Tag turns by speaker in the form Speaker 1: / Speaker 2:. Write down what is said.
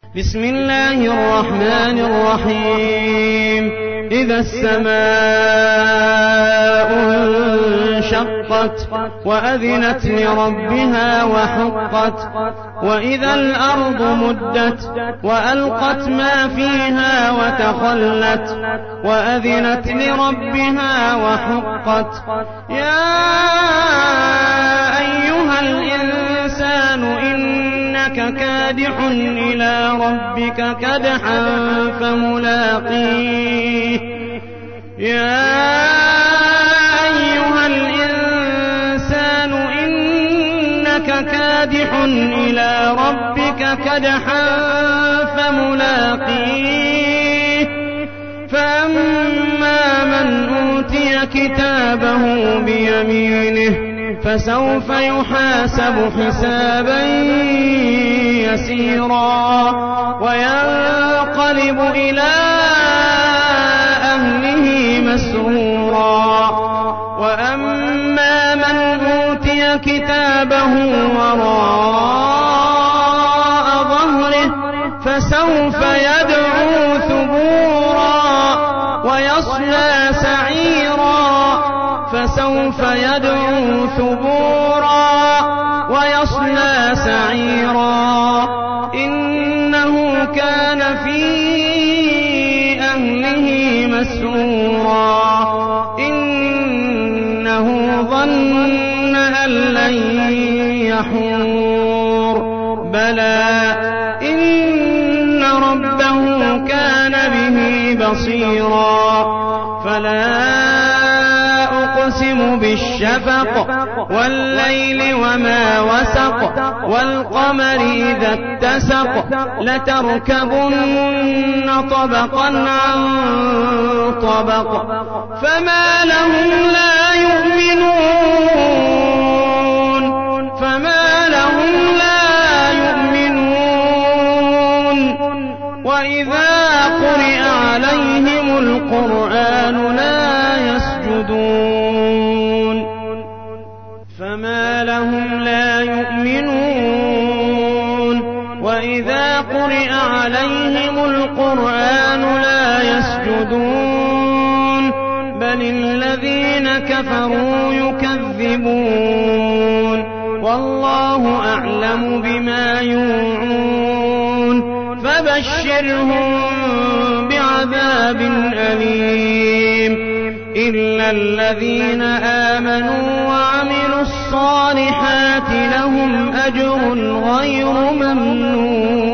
Speaker 1: بسم الله الرحمن الرحيم إذا السماء انشقت وأذنت لربها وحقت وإذا الأرض مدت وألقت ما فيها وتخلت وأذنت لربها وحقت يا أيها الإنسان إنك كادح إلى ربك كدحا فملاقيه يا أيها الإنسان إنك كادح إلى ربك كدحا فملاقيه فأما من أوتي كتابه بيمينه فسوف يحاسب حسابا يسيرا وينقلب إلى أهله مسرورا وأما من أوتي كتابه وراء ظهره فسوف يدعو ثبورا ويصلى سعيرا فسوف يدعو ثبورا ويصلى سعيرا إنه كان في أهله مسرورا إنه ظن أن لن يحور بلى إن ربه كان به بصيرا فلا أقسم بالشفق والليل وما وسق والقمر إذا اتسق لتركبن طبقا عن طبق فما لهم لا يؤمنون وإذا قرئ عليهم القرآن لا يسجدون فما لهم لا يؤمنون وإذا قرئ عليهم القرآن لا يسجدون بل الذين كفروا يكذبون والله أعلم بما يوعون فبشرهم بعذاب أليم إلا الذين آمنوا وعملوا الصالحات لهم أجر غير ممنون